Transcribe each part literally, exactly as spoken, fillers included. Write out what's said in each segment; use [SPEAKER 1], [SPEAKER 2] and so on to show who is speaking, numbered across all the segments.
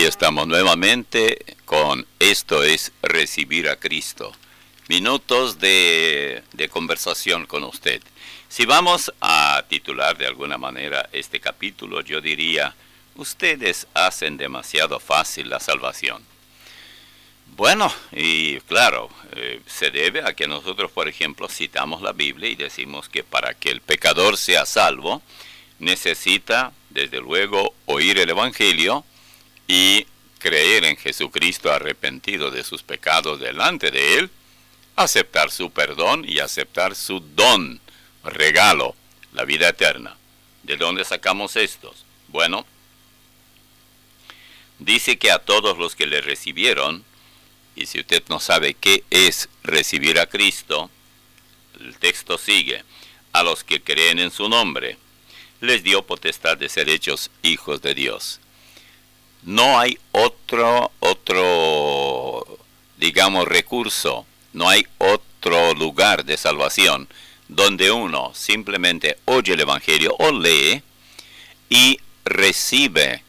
[SPEAKER 1] estamos nuevamente con Esto es Recibir a Cristo. Minutos de, de conversación con usted. Si vamos a titular de alguna manera este capítulo, yo diría, ustedes hacen demasiado fácil la salvación. Bueno, y claro, eh, se debe a que nosotros, por ejemplo, citamos la Biblia y decimos que para que el pecador sea salvo, necesita, desde luego, oír el Evangelio y creer en Jesucristo arrepentido de sus pecados delante de Él, aceptar su perdón y aceptar su don, regalo, la vida eterna. ¿De dónde sacamos estos? Bueno, dice que a todos los que le recibieron, y si usted no sabe qué es recibir a Cristo, el texto sigue, a los que creen en su nombre, les dio potestad de ser hechos hijos de Dios. No hay otro, otro, digamos, recurso, no hay otro lugar de salvación donde uno simplemente oye el Evangelio o lee y recibe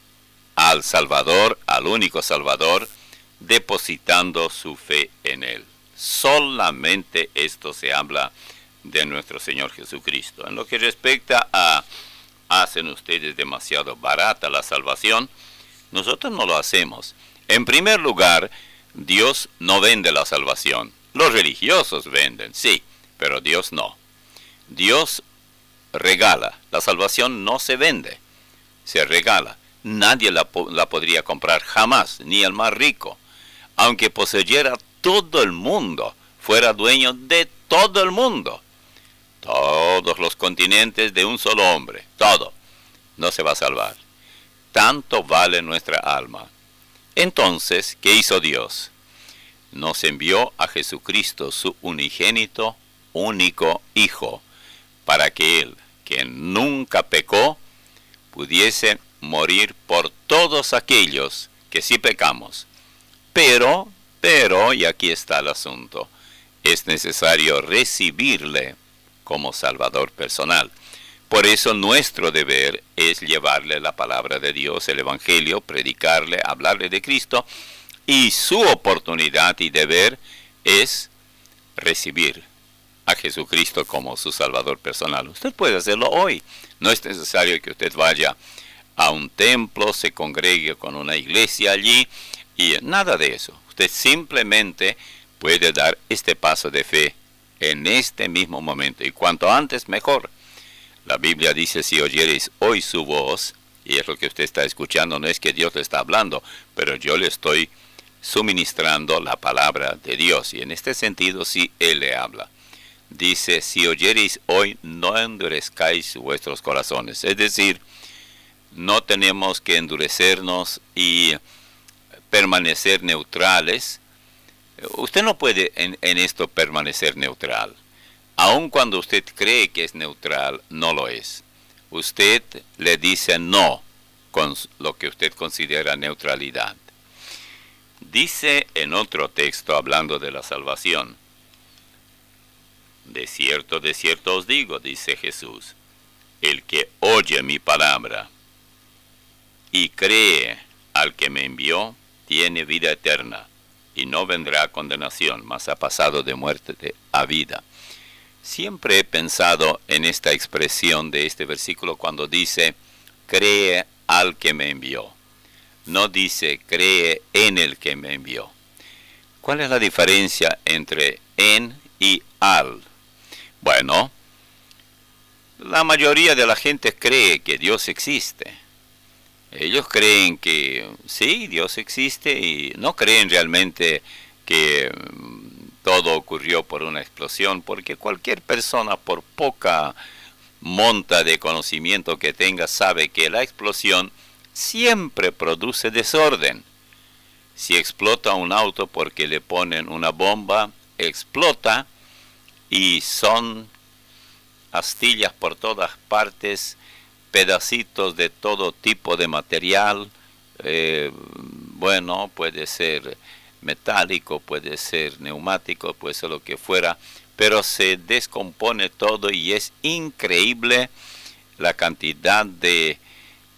[SPEAKER 1] al Salvador, al único Salvador, depositando su fe en Él. Solamente esto se habla de nuestro Señor Jesucristo. En lo que respecta a hacen ustedes demasiado barata la salvación, nosotros no lo hacemos. En primer lugar, Dios no vende la salvación. Los religiosos venden, sí, pero Dios no. Dios regala. La salvación no se vende, se regala. Nadie la, la podría comprar jamás, ni el más rico. Aunque poseyera todo el mundo, fuera dueño de todo el mundo. Todos los continentes de un solo hombre, todo, no se va a salvar. Tanto vale nuestra alma. Entonces, ¿qué hizo Dios? Nos envió a Jesucristo, su unigénito, único Hijo, para que Él, que nunca pecó, pudiese morir por todos aquellos que sí pecamos. Pero, pero, y aquí está el asunto, es necesario recibirle como Salvador personal. Por eso nuestro deber es llevarle la palabra de Dios, el Evangelio, predicarle, hablarle de Cristo, y su oportunidad y deber es recibir a Jesucristo como su Salvador personal. Usted puede hacerlo hoy. No es necesario que usted vaya a un templo, se congregue con una iglesia allí, y nada de eso. Usted simplemente puede dar este paso de fe en este mismo momento, y cuanto antes mejor. La Biblia dice, si oyereis hoy su voz, y es lo que usted está escuchando, no es que Dios le está hablando, pero yo le estoy suministrando la palabra de Dios, y en este sentido sí Él le habla. Dice, si oyereis hoy, no endurezcáis vuestros corazones. Es decir, no tenemos que endurecernos y permanecer neutrales. Usted no puede en, en esto permanecer neutral. Aun cuando usted cree que es neutral, no lo es. Usted le dice no con lo que usted considera neutralidad. Dice en otro texto, hablando de la salvación, de cierto, de cierto os digo, dice Jesús, el que oye mi palabra y cree al que me envió, tiene vida eterna, y no vendrá a condenación, mas ha pasado de muerte a vida. Siempre he pensado en esta expresión de este versículo cuando dice, cree al que me envió. No dice, cree en el que me envió. ¿Cuál es la diferencia entre en y al? Bueno, la mayoría de la gente cree que Dios existe. Ellos creen que sí, Dios existe, y no creen realmente que todo ocurrió por una explosión, porque cualquier persona, por poca monta de conocimiento que tenga, sabe que la explosión siempre produce desorden. Si explota un auto porque le ponen una bomba, explota y son astillas por todas partes, pedacitos de todo tipo de material, eh, bueno, puede ser metálico, puede ser neumático, puede ser lo que fuera, pero se descompone todo y es increíble la cantidad de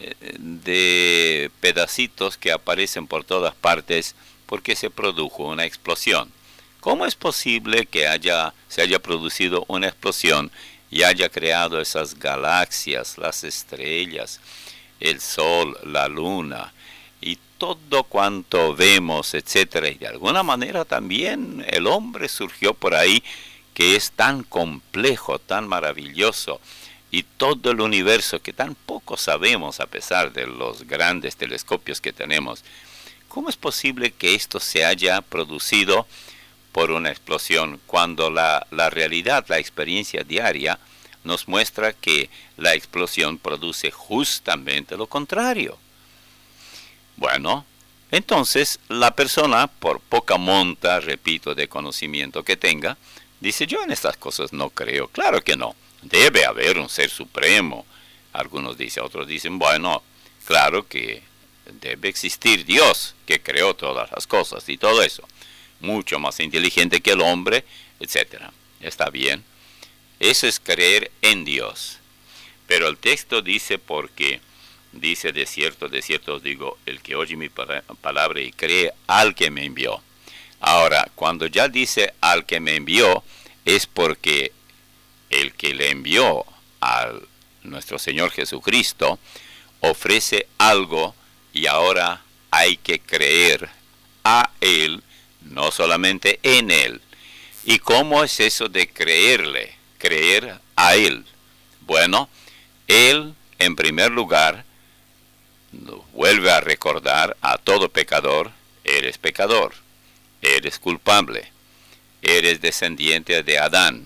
[SPEAKER 1] de pedacitos que aparecen por todas partes porque se produjo una explosión. ¿Cómo es posible que haya, se haya producido una explosión y haya creado esas galaxias, las estrellas, el sol, la luna y todo cuanto vemos, etcétera? Y de alguna manera también el hombre surgió por ahí, que es tan complejo, tan maravilloso, y todo el universo que tan poco sabemos a pesar de los grandes telescopios que tenemos. ¿Cómo es posible que esto se haya producido por una explosión cuando la, la realidad, la experiencia diaria, nos muestra que la explosión produce justamente lo contrario? Bueno, entonces la persona, por poca monta, repito, de conocimiento que tenga, dice: yo en estas cosas no creo. Claro que no. Debe haber un ser supremo. Algunos dicen, otros dicen, bueno, claro que debe existir Dios, que creó todas las cosas y todo eso. Mucho más inteligente que el hombre, etcétera. Está bien. Eso es creer en Dios. Pero el texto dice, porque dice: de cierto, de cierto os digo, el que oye mi palabra y cree al que me envió. Ahora, cuando ya dice al que me envió, es porque el que le envió a nuestro Señor Jesucristo ofrece algo y ahora hay que creer a Él, no solamente en Él. ¿Y cómo es eso de creerle? Creer a Él. Bueno, Él, en primer lugar, nos vuelve a recordar a todo pecador: eres pecador, eres culpable, eres descendiente de Adán.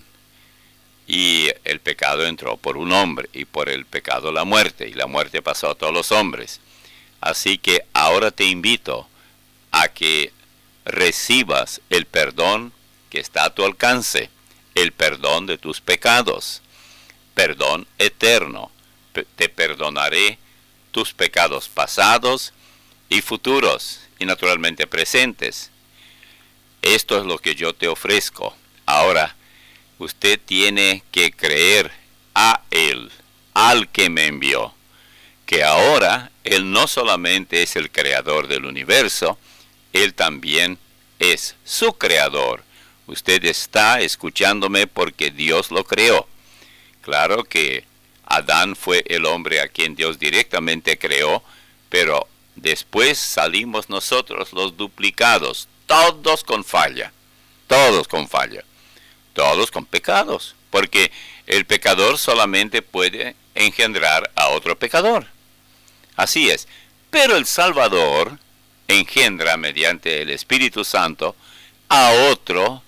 [SPEAKER 1] Y el pecado entró por un hombre, y por el pecado la muerte, y la muerte pasó a todos los hombres. Así que ahora te invito a que recibas el perdón que está a tu alcance, el perdón de tus pecados, perdón eterno. Te perdonaré tus pecados pasados y futuros, y naturalmente presentes. Esto es lo que yo te ofrezco. Ahora, usted tiene que creer a Él, al que me envió, que ahora Él no solamente es el creador del universo, Él también es su creador. Usted está escuchándome porque Dios lo creó. Claro que Adán fue el hombre a quien Dios directamente creó, pero después salimos nosotros los duplicados, todos con falla, todos con falla. Todos con pecados, porque el pecador solamente puede engendrar a otro pecador. Así es. Pero el Salvador engendra mediante el Espíritu Santo a otro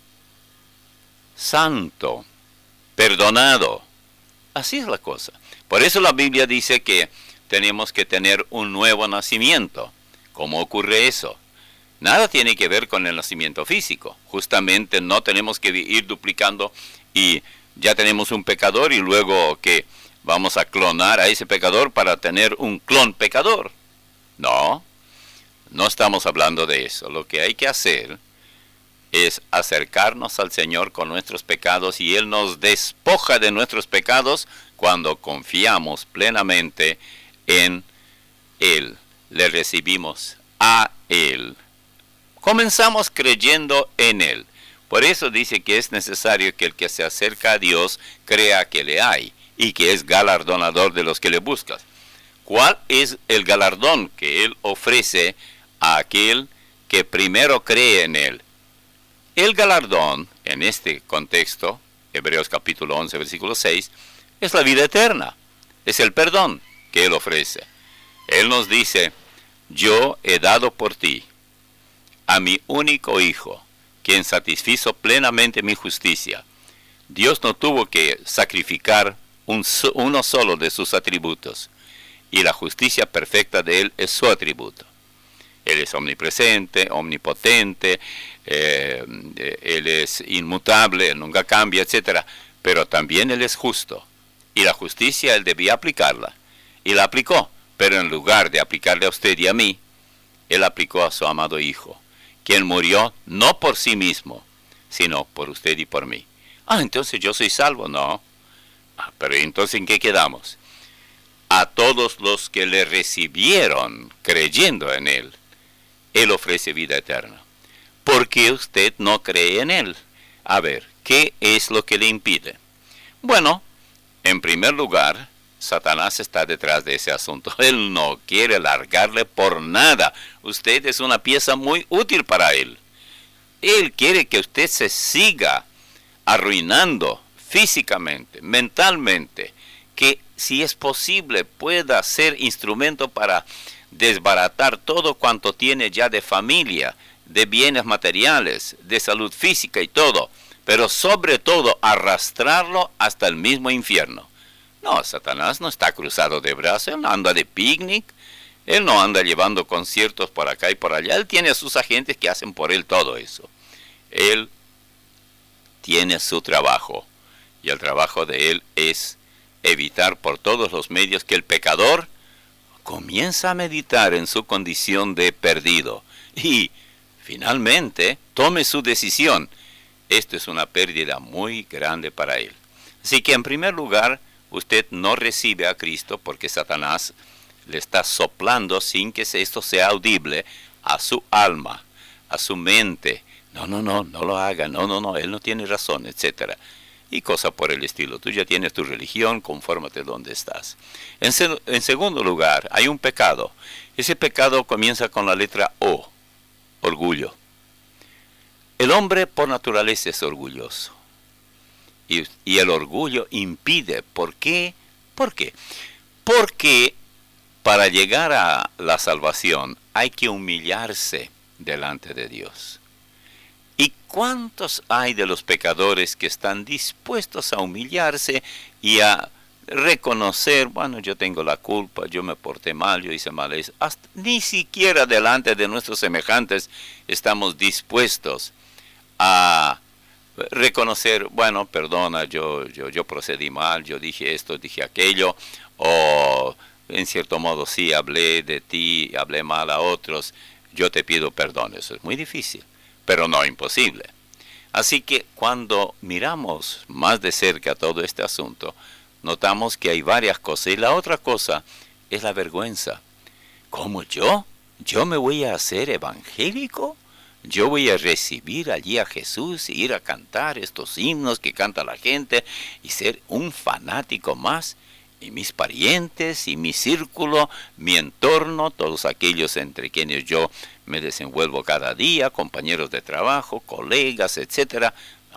[SPEAKER 1] santo, perdonado. Así es la cosa. Por eso la Biblia dice que tenemos que tener un nuevo nacimiento. ¿Cómo ocurre eso? Nada tiene que ver con el nacimiento físico. Justamente no tenemos que ir duplicando y ya tenemos un pecador y luego que vamos a clonar a ese pecador para tener un clon pecador. No, no estamos hablando de eso. Lo que hay que hacer es acercarnos al Señor con nuestros pecados, y Él nos despoja de nuestros pecados cuando confiamos plenamente en Él. Le recibimos a Él. Comenzamos creyendo en Él. Por eso dice que es necesario que el que se acerca a Dios crea que le hay y que es galardonador de los que le buscan. ¿Cuál es el galardón que Él ofrece a aquel que primero cree en Él? El galardón, en este contexto, Hebreos capítulo once, versículo seis, es la vida eterna. Es el perdón que Él ofrece. Él nos dice: yo he dado por ti a mi único Hijo, quien satisfizo plenamente mi justicia. Dios no tuvo que sacrificar un, uno solo de sus atributos, y la justicia perfecta de Él es su atributo. Él es omnipresente, omnipotente, eh, Él es inmutable, Él nunca cambia, etcétera. Pero también Él es justo, y la justicia Él debía aplicarla, y la aplicó. Pero en lugar de aplicarle a usted y a mí, Él aplicó a su amado Hijo, quien murió no por sí mismo, sino por usted y por mí. Ah, entonces yo soy salvo. No. Ah, pero entonces ¿en qué quedamos? a todos los que le recibieron creyendo en Él, Él ofrece vida eterna. ¿Por qué usted no cree en Él? A ver, ¿qué es lo que le impide? Bueno, en primer lugar, Satanás está detrás de ese asunto. Él no quiere largarle por nada. Usted es una pieza muy útil para Él. Él quiere que usted se siga arruinando físicamente, mentalmente, que si es posible pueda ser instrumento para desbaratar todo cuanto tiene ya de familia, de bienes materiales, de salud física y todo, pero sobre todo arrastrarlo hasta el mismo infierno. No, Satanás no está cruzado de brazos, él no anda de picnic, él no anda llevando conciertos por acá y por allá, él tiene a sus agentes que hacen por él todo eso. Él tiene su trabajo, y el trabajo de él es evitar por todos los medios que el pecador comienza a meditar en su condición de perdido y finalmente tome su decisión. Esto es una pérdida muy grande para él. Así que en primer lugar, usted no recibe a Cristo porque Satanás le está soplando sin que esto sea audible a su alma, a su mente. No, no, no, no lo haga, no, no, no, él no tiene razón, etcétera. Y cosas por el estilo. Tú ya tienes tu religión, confórmate donde estás. En, se en segundo lugar, hay un pecado. Ese pecado comienza con la letra O, orgullo. El hombre por naturaleza es orgulloso. Y, y el orgullo impide. ¿Por qué? ¿Por qué? Porque para llegar a la salvación hay que humillarse delante de Dios. ¿Y cuántos hay de los pecadores que están dispuestos a humillarse y a reconocer, bueno, yo tengo la culpa, yo me porté mal, yo hice mal eso? Hasta, ni siquiera delante de nuestros semejantes estamos dispuestos a reconocer, bueno, perdona, yo, yo, yo procedí mal, yo dije esto, dije aquello, o en cierto modo sí, hablé de ti, hablé mal a otros, yo te pido perdón. Eso es muy difícil, pero no imposible. Así que cuando miramos más de cerca todo este asunto, notamos que hay varias cosas. Y la otra cosa es la vergüenza. ¿Cómo yo? ¿Yo me voy a hacer evangélico? ¿Yo voy a recibir allí a Jesús y ir a cantar estos himnos que canta la gente y ser un fanático más? Y mis parientes y mi círculo, mi entorno, todos aquellos entre quienes yo me desenvuelvo cada día, compañeros de trabajo, colegas, etcétera.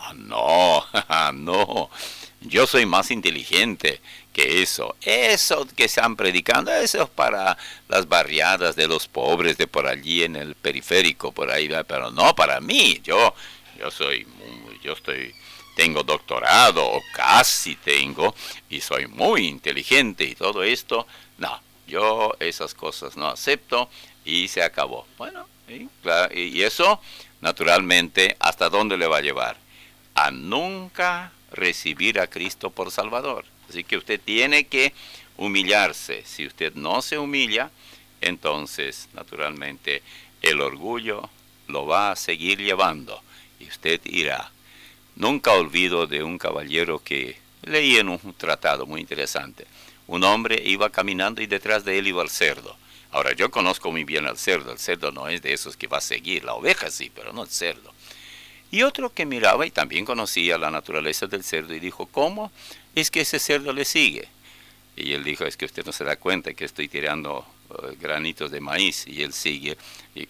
[SPEAKER 1] No, no, no. Yo soy más inteligente que eso. Eso que están predicando, eso es para las barriadas de los pobres de por allí en el periférico, por ahí, pero no para mí. Yo, yo soy, yo estoy... tengo doctorado, o casi tengo, y soy muy inteligente y todo esto. No, yo esas cosas no acepto y se acabó. Bueno, y, claro, y eso, naturalmente, ¿hasta dónde le va a llevar? A nunca recibir a Cristo por Salvador. Así que usted tiene que humillarse. Si usted no se humilla, entonces, naturalmente, el orgullo lo va a seguir llevando y usted irá. Nunca olvido de un caballero que leí en un tratado muy interesante. Un hombre iba caminando y detrás de él iba el cerdo. Ahora, yo conozco muy bien al cerdo. El cerdo no es de esos que va a seguir. La oveja sí, pero no el cerdo. Y otro que miraba y también conocía la naturaleza del cerdo y dijo, ¿cómo es que ese cerdo le sigue? Y él dijo, es que usted no se da cuenta que estoy tirando uh, granitos de maíz. Y él sigue y...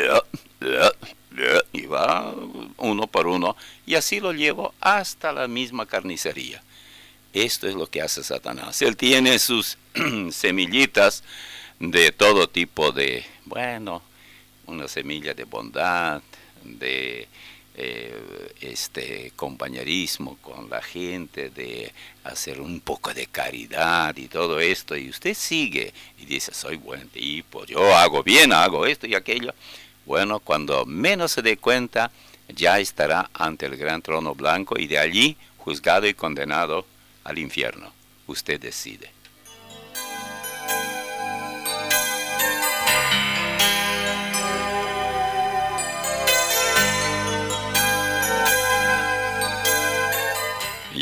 [SPEAKER 1] y va uno por uno, y así lo llevo hasta la misma carnicería. Esto es lo que hace Satanás. Él tiene sus semillitas de todo tipo de, bueno, una semilla de bondad, de eh, este compañerismo con la gente, de hacer un poco de caridad y todo esto, y usted sigue y dice, soy buen tipo, yo hago bien, hago esto y aquello. Bueno, cuando menos se dé cuenta, ya estará ante el gran trono blanco y de allí juzgado y condenado al infierno. Usted decide.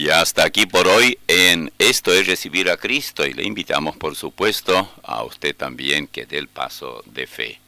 [SPEAKER 1] Y hasta aquí por hoy en Esto es Recibir a Cristo, y le invitamos por supuesto a usted también que dé el paso de fe.